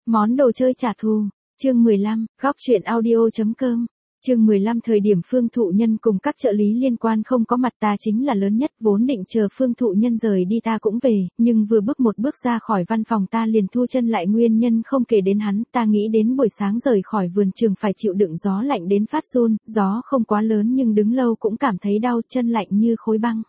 Món đồ chơi trả thù. Chương 15, góc truyện audio.com. Chương 15 thời điểm Phương Thụ Nhân cùng các trợ lý liên quan không có mặt ta chính là lớn nhất, vốn định chờ Phương Thụ Nhân rời đi ta cũng về, nhưng vừa bước một bước ra khỏi văn phòng ta liền thu chân lại, nguyên nhân không kể đến hắn, ta nghĩ đến buổi sáng rời khỏi vườn trường phải chịu đựng gió lạnh đến phát run, gió không quá lớn nhưng đứng lâu cũng cảm thấy đau, chân lạnh như khối băng.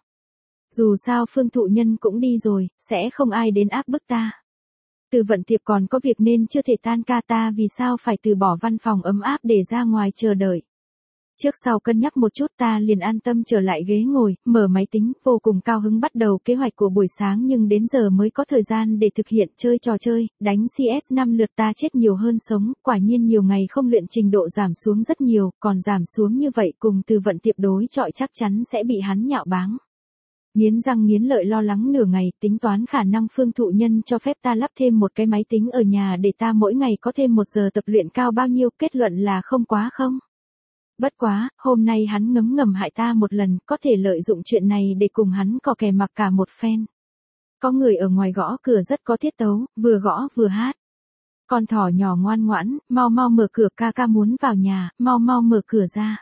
Dù sao Phương Thụ Nhân cũng đi rồi, sẽ không ai đến áp bức ta. Từ Vận Tiệp còn có việc nên chưa thể tan ca, ta vì sao phải từ bỏ văn phòng ấm áp để ra ngoài chờ đợi. Trước sau cân nhắc một chút ta liền an tâm trở lại ghế ngồi, mở máy tính, vô cùng cao hứng bắt đầu kế hoạch của buổi sáng, nhưng đến giờ mới có thời gian để thực hiện. Chơi trò chơi, đánh CS 5 lượt ta chết nhiều hơn sống, quả nhiên nhiều ngày không luyện trình độ giảm xuống rất nhiều, còn giảm xuống như vậy cùng Từ Vận Tiệp đối chọi chắc chắn sẽ bị hắn nhạo báng. Nghiến răng nghiến lợi lo lắng nửa ngày, tính toán khả năng Phương Thụ Nhân cho phép ta lắp thêm một cái máy tính ở nhà để ta mỗi ngày có thêm 1 giờ tập luyện cao bao nhiêu, kết luận là không quá không. Bất quá, hôm nay hắn ngấm ngầm hại ta một lần, có thể lợi dụng chuyện này để cùng hắn cò kè mặc cả một phen. Có người ở ngoài gõ cửa rất có tiết tấu, vừa gõ vừa hát. Con thỏ nhỏ ngoan ngoãn, mau mau mở cửa, ca ca muốn vào nhà, mau mau mở cửa ra.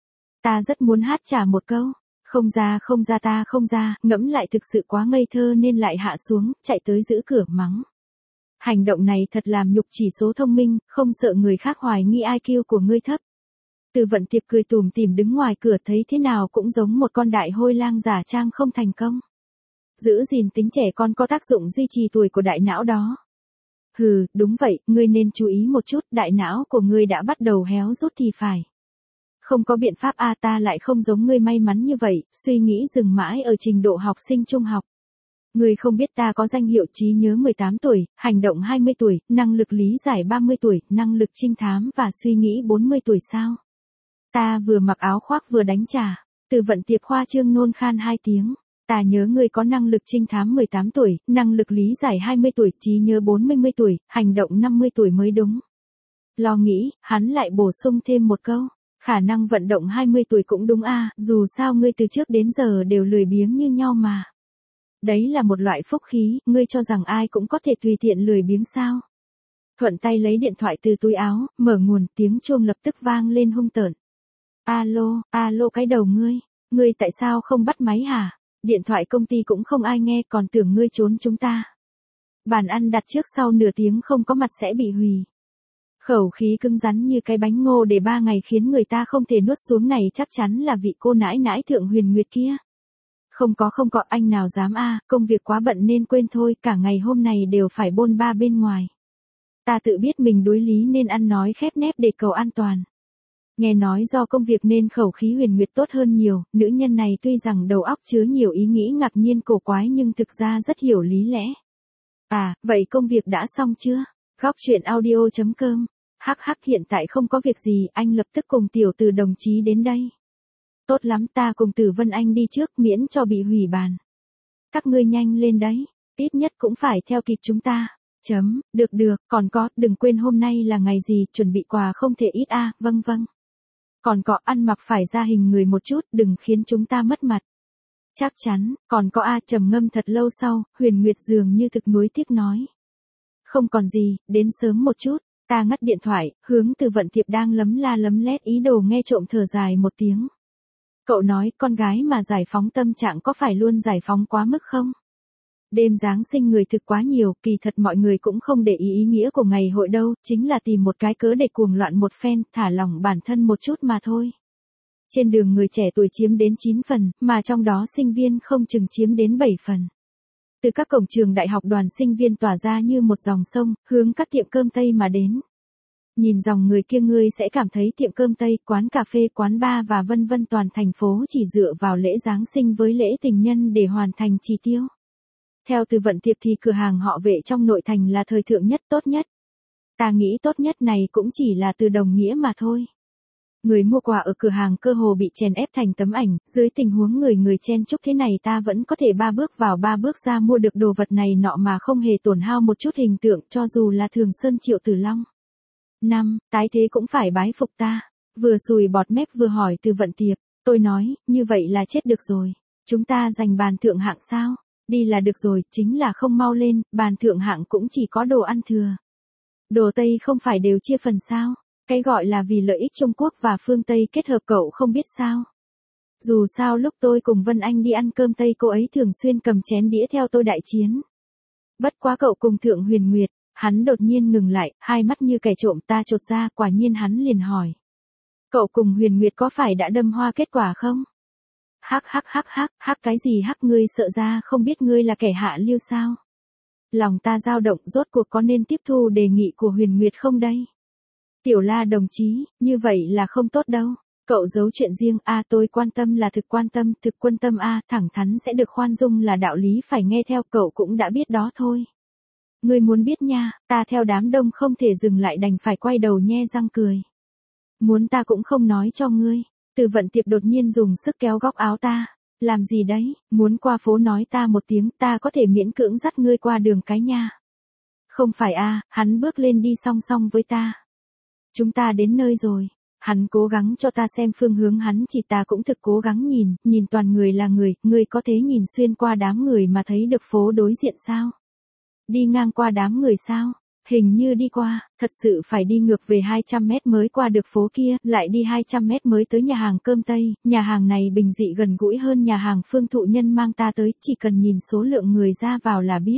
Ta rất muốn hát trả một câu. Không ra ta không ra, ngẫm lại thực sự quá ngây thơ nên lại hạ xuống, chạy tới giữ cửa mắng. Hành động này thật làm nhục chỉ số thông minh, không sợ người khác hoài nghi IQ của ngươi thấp. Từ Vận Tiệp cười tủm tỉm đứng ngoài cửa, thấy thế nào cũng giống một con đại hôi lang giả trang không thành công. Giữ gìn tính trẻ con có tác dụng duy trì tuổi của đại não đó. Hừ, đúng vậy, ngươi nên chú ý một chút, đại não của ngươi đã bắt đầu héo rút thì phải. Không có biện pháp a, ta lại không giống ngươi may mắn như vậy, suy nghĩ dừng mãi ở trình độ học sinh trung học. Ngươi không biết ta có danh hiệu trí nhớ 18 tuổi, hành động 20 tuổi, năng lực lý giải 30 tuổi, năng lực trinh thám và suy nghĩ 40 tuổi sao? Ta vừa mặc áo khoác vừa đánh trả. Từ Vận Tiệp khoa trương nôn khan 2 tiếng. Ta nhớ ngươi có năng lực trinh thám 18 tuổi, năng lực lý giải 20 tuổi, trí nhớ 40 tuổi, hành động 50 tuổi mới đúng. Lo nghĩ, hắn lại bổ sung thêm một câu. Khả năng vận động 20 tuổi cũng đúng a, dù sao ngươi từ trước đến giờ đều lười biếng như nhau mà. Đấy là một loại phúc khí, ngươi cho rằng ai cũng có thể tùy tiện lười biếng sao? Thuận tay lấy điện thoại từ túi áo, mở nguồn, tiếng chuông lập tức vang lên hung tợn. Alo cái đầu ngươi tại sao không bắt máy hả? Điện thoại công ty cũng không ai nghe, còn tưởng ngươi trốn chúng ta. Bàn ăn đặt trước sau nửa tiếng không có mặt sẽ bị hủy. Khẩu khí cứng rắn như cái bánh ngô để 3 ngày khiến người ta không thể nuốt xuống này chắc chắn là vị cô nãi nãi Thượng Huyền Nguyệt kia. Không có, anh nào dám a, công việc quá bận nên quên thôi, cả ngày hôm này đều phải bôn ba bên ngoài. Ta tự biết mình đối lý nên ăn nói khép nép để cầu an toàn. Nghe nói do công việc nên khẩu khí Huyền Nguyệt tốt hơn nhiều, nữ nhân này tuy rằng đầu óc chứa nhiều ý nghĩ ngạc nhiên cổ quái nhưng thực ra rất hiểu lý lẽ. À, vậy công việc đã xong chưa? Góc truyện audio.com. Hắc hiện tại không có việc gì, anh lập tức cùng tiểu Từ đồng chí đến đây. Tốt lắm, ta cùng Tử Vân Anh đi trước miễn cho bị hủy bàn. Các ngươi nhanh lên đấy, ít nhất cũng phải theo kịp chúng ta. Được, còn có, đừng quên hôm nay là ngày gì, chuẩn bị quà không thể ít a, vâng. Còn có, ăn mặc phải ra hình người một chút, đừng khiến chúng ta mất mặt. Chắc chắn, còn có a, trầm ngâm thật lâu sau, Huyền Nguyệt dường như thực nuối tiếc nói. Không còn gì, đến sớm một chút. Ta ngắt điện thoại, hướng Từ Vận Tiệp đang lấm la lấm lét ý đồ nghe trộm thở dài một tiếng. Cậu nói, con gái mà giải phóng tâm trạng có phải luôn giải phóng quá mức không? Đêm Giáng sinh người thực quá nhiều, kỳ thật mọi người cũng không để ý nghĩa của ngày hội đâu, chính là tìm một cái cớ để cuồng loạn một phen, thả lỏng bản thân một chút mà thôi. Trên đường người trẻ tuổi chiếm đến 9 phần, mà trong đó sinh viên không chừng chiếm đến 7 phần. Từ các cổng trường đại học đoàn sinh viên tỏa ra như một dòng sông, hướng các tiệm cơm Tây mà đến. Nhìn dòng người kia ngươi sẽ cảm thấy tiệm cơm Tây, quán cà phê, quán bar và vân vân toàn thành phố chỉ dựa vào lễ Giáng sinh với lễ tình nhân để hoàn thành chỉ tiêu. Theo Từ Vận Tiệp thì cửa hàng họ Vệ trong nội thành là thời thượng nhất, tốt nhất. Ta nghĩ tốt nhất này cũng chỉ là từ đồng nghĩa mà thôi. Người mua quà ở cửa hàng cơ hồ bị chèn ép thành tấm ảnh, dưới tình huống người chen chúc thế này ta vẫn có thể 3 bước vào 3 bước ra mua được đồ vật này nọ mà không hề tổn hao một chút hình tượng, cho dù là Thường Sơn Triệu Tử Long. 5. Tái thế cũng phải bái phục ta. Vừa sùi bọt mép vừa hỏi Từ Vận Tiệp, tôi nói, như vậy là chết được rồi. Chúng ta giành bàn thượng hạng sao? Đi là được rồi, chính là không mau lên, bàn thượng hạng cũng chỉ có đồ ăn thừa. Đồ Tây không phải đều chia phần sao? Cái gọi là vì lợi ích Trung Quốc và phương Tây kết hợp cậu không biết sao? Dù sao lúc tôi cùng Vân Anh đi ăn cơm Tây cô ấy thường xuyên cầm chén đĩa theo tôi đại chiến. Bất quá cậu cùng Thượng Huyền Nguyệt, hắn đột nhiên ngừng lại, hai mắt như kẻ trộm ta chột ra, quả nhiên hắn liền hỏi. Cậu cùng Huyền Nguyệt có phải đã đâm hoa kết quả không? Hắc cái gì hắc ngươi sợ ra không biết ngươi là kẻ hạ lưu sao? Lòng ta dao động rốt cuộc có nên tiếp thu đề nghị của Huyền Nguyệt không đây? Tiểu La đồng chí, như vậy là không tốt đâu. Cậu giấu chuyện riêng, tôi quan tâm là thực quan tâm, thực quân tâm thẳng thắn sẽ được khoan dung là đạo lý phải nghe theo, cậu cũng đã biết đó thôi. Ngươi muốn biết nha, ta theo đám đông không thể dừng lại đành phải quay đầu nhe răng cười. Muốn ta cũng không nói cho ngươi. Từ Vận Tiệp đột nhiên dùng sức kéo góc áo ta. Làm gì đấy, muốn qua phố nói ta một tiếng, ta có thể miễn cưỡng dắt ngươi qua đường cái nha. Không phải hắn bước lên đi song song với ta. Chúng ta đến nơi rồi. Hắn cố gắng cho ta xem phương hướng hắn chỉ, ta cũng thực cố gắng nhìn toàn người là người, ngươi có thể nhìn xuyên qua đám người mà thấy được phố đối diện sao? Đi ngang qua đám người sao? Hình như đi qua, thật sự phải đi ngược về 200 mét mới qua được phố kia, lại đi 200 mét mới tới nhà hàng cơm Tây, nhà hàng này bình dị gần gũi hơn nhà hàng Phương Thụ Nhân mang ta tới, chỉ cần nhìn số lượng người ra vào là biết.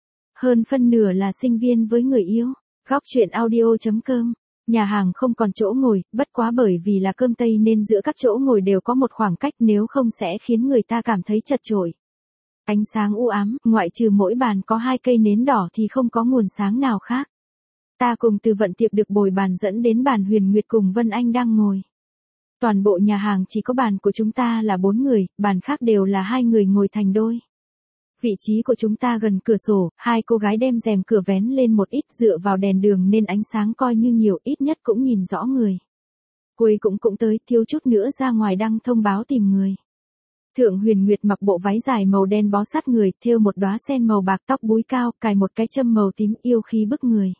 Hơn phân nửa là sinh viên với người yêu. Góc truyện audio.com. Nhà hàng không còn chỗ ngồi, bất quá bởi vì là cơm Tây nên giữa các chỗ ngồi đều có một khoảng cách, nếu không sẽ khiến người ta cảm thấy chật chội. Ánh sáng u ám, ngoại trừ mỗi bàn có 2 cây nến đỏ thì không có nguồn sáng nào khác. Ta cùng Từ Vận Tiệp được bồi bàn dẫn đến bàn Huyền Nguyệt cùng Vân Anh đang ngồi. Toàn bộ nhà hàng chỉ có bàn của chúng ta là 4 người, bàn khác đều là 2 người ngồi thành đôi. Vị trí của chúng ta gần cửa sổ, 2 cô gái đem rèm cửa vén lên một ít, dựa vào đèn đường nên ánh sáng coi như nhiều, ít nhất cũng nhìn rõ người. Cuối cũng tới, thiếu chút nữa ra ngoài đăng thông báo tìm người. Thượng Huyền Nguyệt mặc bộ váy dài màu đen bó sát người, thêu một đóa sen màu bạc, tóc búi cao, cài một cái châm màu tím, yêu khí bức người.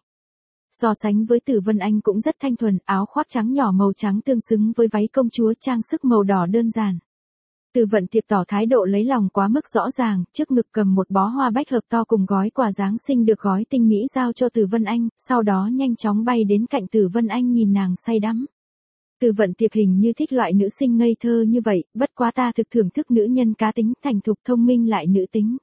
So sánh với Tử Vân Anh cũng rất thanh thuần, áo khoác trắng nhỏ màu trắng tương xứng với váy công chúa trang sức màu đỏ đơn giản. Từ Vận Tiệp tỏ thái độ lấy lòng quá mức rõ ràng, trước ngực cầm một bó hoa bách hợp to cùng gói quà Giáng sinh được gói tinh mỹ giao cho Từ Vân Anh, sau đó nhanh chóng bay đến cạnh Từ Vân Anh nhìn nàng say đắm. Từ Vận Tiệp hình như thích loại nữ sinh ngây thơ như vậy, bất quá ta thực thưởng thức nữ nhân cá tính, thành thục thông minh lại nữ tính.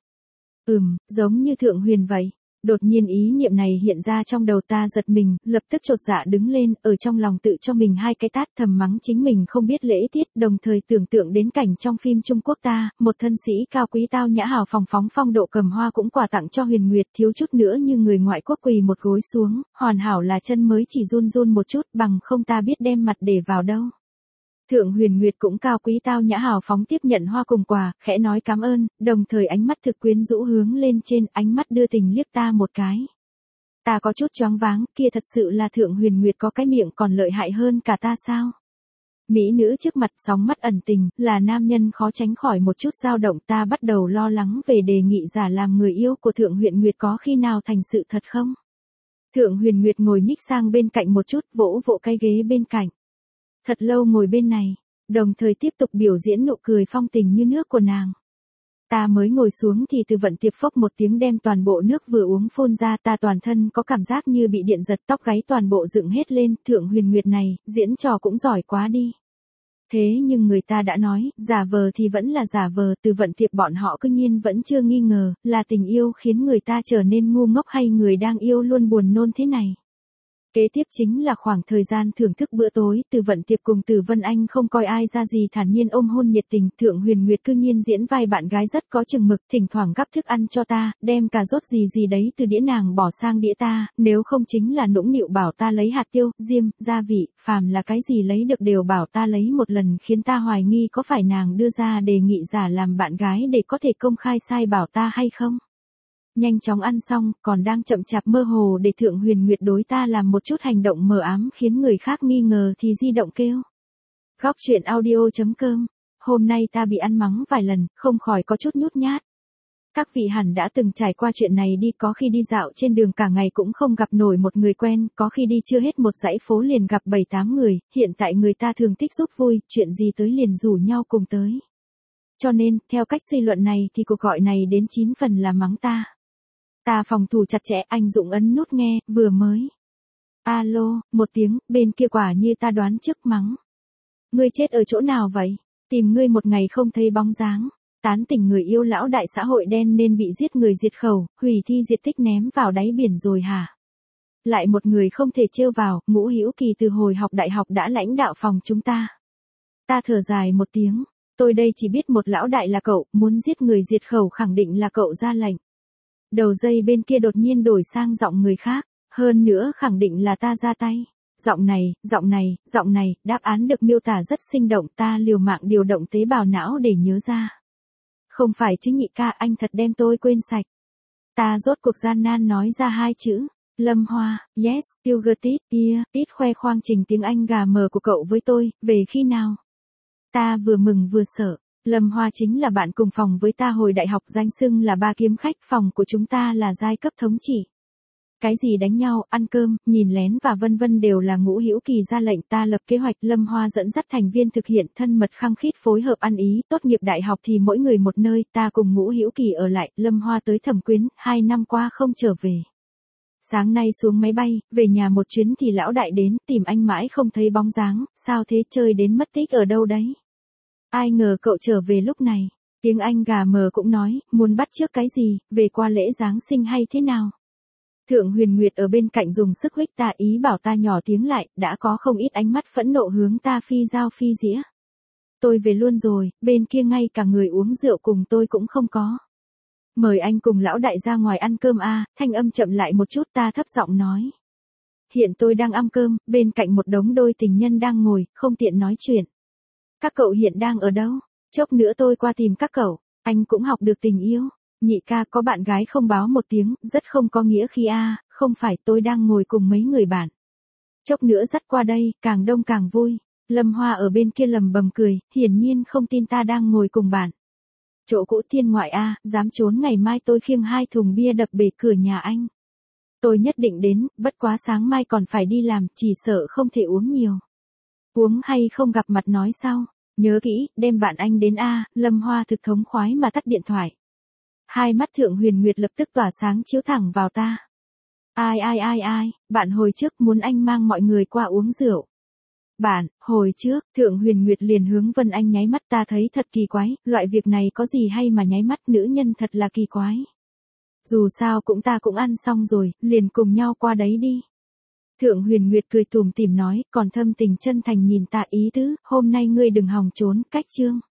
Giống như Thượng Huyền vậy. Đột nhiên ý niệm này hiện ra trong đầu ta, giật mình, lập tức chột dạ đứng lên, ở trong lòng tự cho mình 2 cái tát, thầm mắng chính mình không biết lễ tiết, đồng thời tưởng tượng đến cảnh trong phim Trung Quốc ta, một thân sĩ cao quý tao nhã hào phóng phong độ cầm hoa cũng quà tặng cho Huyền Nguyệt, thiếu chút nữa như người ngoại quốc quỳ một gối xuống, hoàn hảo là chân mới chỉ run một chút, bằng không ta biết đem mặt để vào đâu. Thượng Huyền Nguyệt cũng cao quý tao nhã hào phóng tiếp nhận hoa cùng quà, khẽ nói cảm ơn, đồng thời ánh mắt thực quyến rũ hướng lên trên, ánh mắt đưa tình liếc ta một cái. Ta có chút choáng váng, kia thật sự là Thượng Huyền Nguyệt có cái miệng còn lợi hại hơn cả ta sao? Mỹ nữ trước mặt sóng mắt ẩn tình, là nam nhân khó tránh khỏi một chút dao động, ta bắt đầu lo lắng về đề nghị giả làm người yêu của Thượng Huyền Nguyệt có khi nào thành sự thật không? Thượng Huyền Nguyệt ngồi nhích sang bên cạnh một chút, vỗ vỗ cái ghế bên cạnh. Thật lâu ngồi bên này, đồng thời tiếp tục biểu diễn nụ cười phong tình như nước của nàng. Ta mới ngồi xuống thì Từ Vận Tiệp phốc một tiếng đem toàn bộ nước vừa uống phun ra, ta toàn thân có cảm giác như bị điện giật, tóc gáy toàn bộ dựng hết lên, Thượng Huyền Nguyệt này, diễn trò cũng giỏi quá đi. Thế nhưng người ta đã nói, giả vờ thì vẫn là giả vờ, Từ Vận Tiệp bọn họ cứ nhiên vẫn chưa nghi ngờ, là tình yêu khiến người ta trở nên ngu ngốc hay người đang yêu luôn buồn nôn thế này. Kế tiếp chính là khoảng thời gian thưởng thức bữa tối, Từ Vận Tiệp cùng Từ Vân Anh không coi ai ra gì thản nhiên ôm hôn nhiệt tình, Thượng Huyền Nguyệt cư nhiên diễn vai bạn gái rất có chừng mực, thỉnh thoảng gắp thức ăn cho ta, đem cà rốt gì đấy từ đĩa nàng bỏ sang đĩa ta, nếu không chính là nũng nịu bảo ta lấy hạt tiêu, diêm, gia vị, phàm là cái gì lấy được đều bảo ta lấy một lần, khiến ta hoài nghi có phải nàng đưa ra đề nghị giả làm bạn gái để có thể công khai sai bảo ta hay không. Nhanh chóng ăn xong, còn đang chậm chạp mơ hồ để Thượng Huyền Nguyệt đối ta làm một chút hành động mờ ám khiến người khác nghi ngờ thì di động kêu. Góc truyện audio.com. Hôm nay ta bị ăn mắng vài lần, không khỏi có chút nhút nhát. Các vị hẳn đã từng trải qua chuyện này đi, có khi đi dạo trên đường cả ngày cũng không gặp nổi một người quen, có khi đi chưa hết một dãy phố liền gặp 7-8 người, hiện tại người ta thường thích giúp vui, chuyện gì tới liền rủ nhau cùng tới. Cho nên, theo cách suy luận này thì cuộc gọi này đến 9 phần là mắng ta. Ta phòng thủ chặt chẽ, anh Dũng ấn nút nghe, vừa mới. Alo, một tiếng, bên kia quả như ta đoán trước mắng. Ngươi chết ở chỗ nào vậy? Tìm ngươi một ngày không thấy bóng dáng. Tán tỉnh người yêu lão đại xã hội đen nên bị giết người diệt khẩu, hủy thi diệt tích ném vào đáy biển rồi hả? Lại một người không thể trêu vào, Ngũ Hữu Kỳ từ hồi học đại học đã lãnh đạo phòng chúng ta. Ta thở dài một tiếng, tôi đây chỉ biết một lão đại là cậu, muốn giết người diệt khẩu khẳng định là cậu ra lệnh. Đầu dây bên kia đột nhiên đổi sang giọng người khác, hơn nữa khẳng định là ta ra tay. Giọng này, đáp án được miêu tả rất sinh động, ta liều mạng điều động tế bào não để nhớ ra. Không phải chứ nhị ca, anh thật đem tôi quên sạch. Ta rốt cuộc gian nan nói ra hai chữ. Lâm Hoa, yes, you got it, yeah, ít khoe khoang trình tiếng Anh gà mờ của cậu với tôi, về khi nào? Ta vừa mừng vừa sợ. Lâm Hoa chính là bạn cùng phòng với ta hồi đại học, danh xưng là ba kiếm khách, phòng của chúng ta là giai cấp thống trị. Cái gì đánh nhau, ăn cơm, nhìn lén và vân vân đều là Ngũ Hữu Kỳ ra lệnh, ta lập kế hoạch, Lâm Hoa dẫn dắt thành viên thực hiện, thân mật khăng khít phối hợp ăn ý, tốt nghiệp đại học thì mỗi người một nơi, ta cùng Ngũ Hữu Kỳ ở lại, Lâm Hoa tới Thẩm Quyến, 2 năm qua không trở về. Sáng nay xuống máy bay, về nhà một chuyến thì lão đại đến, tìm anh mãi không thấy bóng dáng, sao thế, chơi đến mất tích ở đâu đấy? Ai ngờ cậu trở về lúc này, tiếng Anh gà mờ cũng nói, muốn bắt chước cái gì, về qua lễ Giáng sinh hay thế nào? Thượng Huyền Nguyệt ở bên cạnh dùng sức huých ta, ý bảo ta nhỏ tiếng lại, đã có không ít ánh mắt phẫn nộ hướng ta phi dao phi dĩa. Tôi về luôn rồi, bên kia ngay cả người uống rượu cùng tôi cũng không có. Mời anh cùng lão đại ra ngoài ăn cơm a, thanh âm chậm lại một chút, ta thấp giọng nói. Hiện tôi đang ăn cơm, bên cạnh một đống đôi tình nhân đang ngồi, không tiện nói chuyện. Các cậu hiện đang ở đâu? Chốc nữa tôi qua tìm các cậu, anh cũng học được tình yêu. Nhị ca, có bạn gái không báo một tiếng, rất không có nghĩa khi a, không phải, tôi đang ngồi cùng mấy người bạn. Chốc nữa dắt qua đây, càng đông càng vui. Lâm Hoa ở bên kia lầm bầm cười, hiển nhiên không tin ta đang ngồi cùng bạn. Chỗ cũ thiên ngoại a, dám trốn, ngày mai tôi khiêng 2 thùng bia đập bể cửa nhà anh. Tôi nhất định đến, bất quá sáng mai còn phải đi làm, chỉ sợ không thể uống nhiều. Uống hay không gặp mặt nói sau, nhớ kỹ, đem bạn anh đến a. Lâm Hoa thực thống khoái mà tắt điện thoại. Hai mắt Thượng Huyền Nguyệt lập tức tỏa sáng chiếu thẳng vào ta. Ai, bạn hồi trước muốn anh mang mọi người qua uống rượu. Bạn, hồi trước, Thượng Huyền Nguyệt liền hướng Vân Anh nháy mắt, ta thấy thật kỳ quái, loại việc này có gì hay mà nháy mắt, nữ nhân thật là kỳ quái. Dù sao ta cũng ăn xong rồi, liền cùng nhau qua đấy đi. Thượng Huyền Nguyệt cười tủm tỉm nói, còn thâm tình chân thành nhìn ta, ý tứ, hôm nay ngươi đừng hòng trốn, cách chương.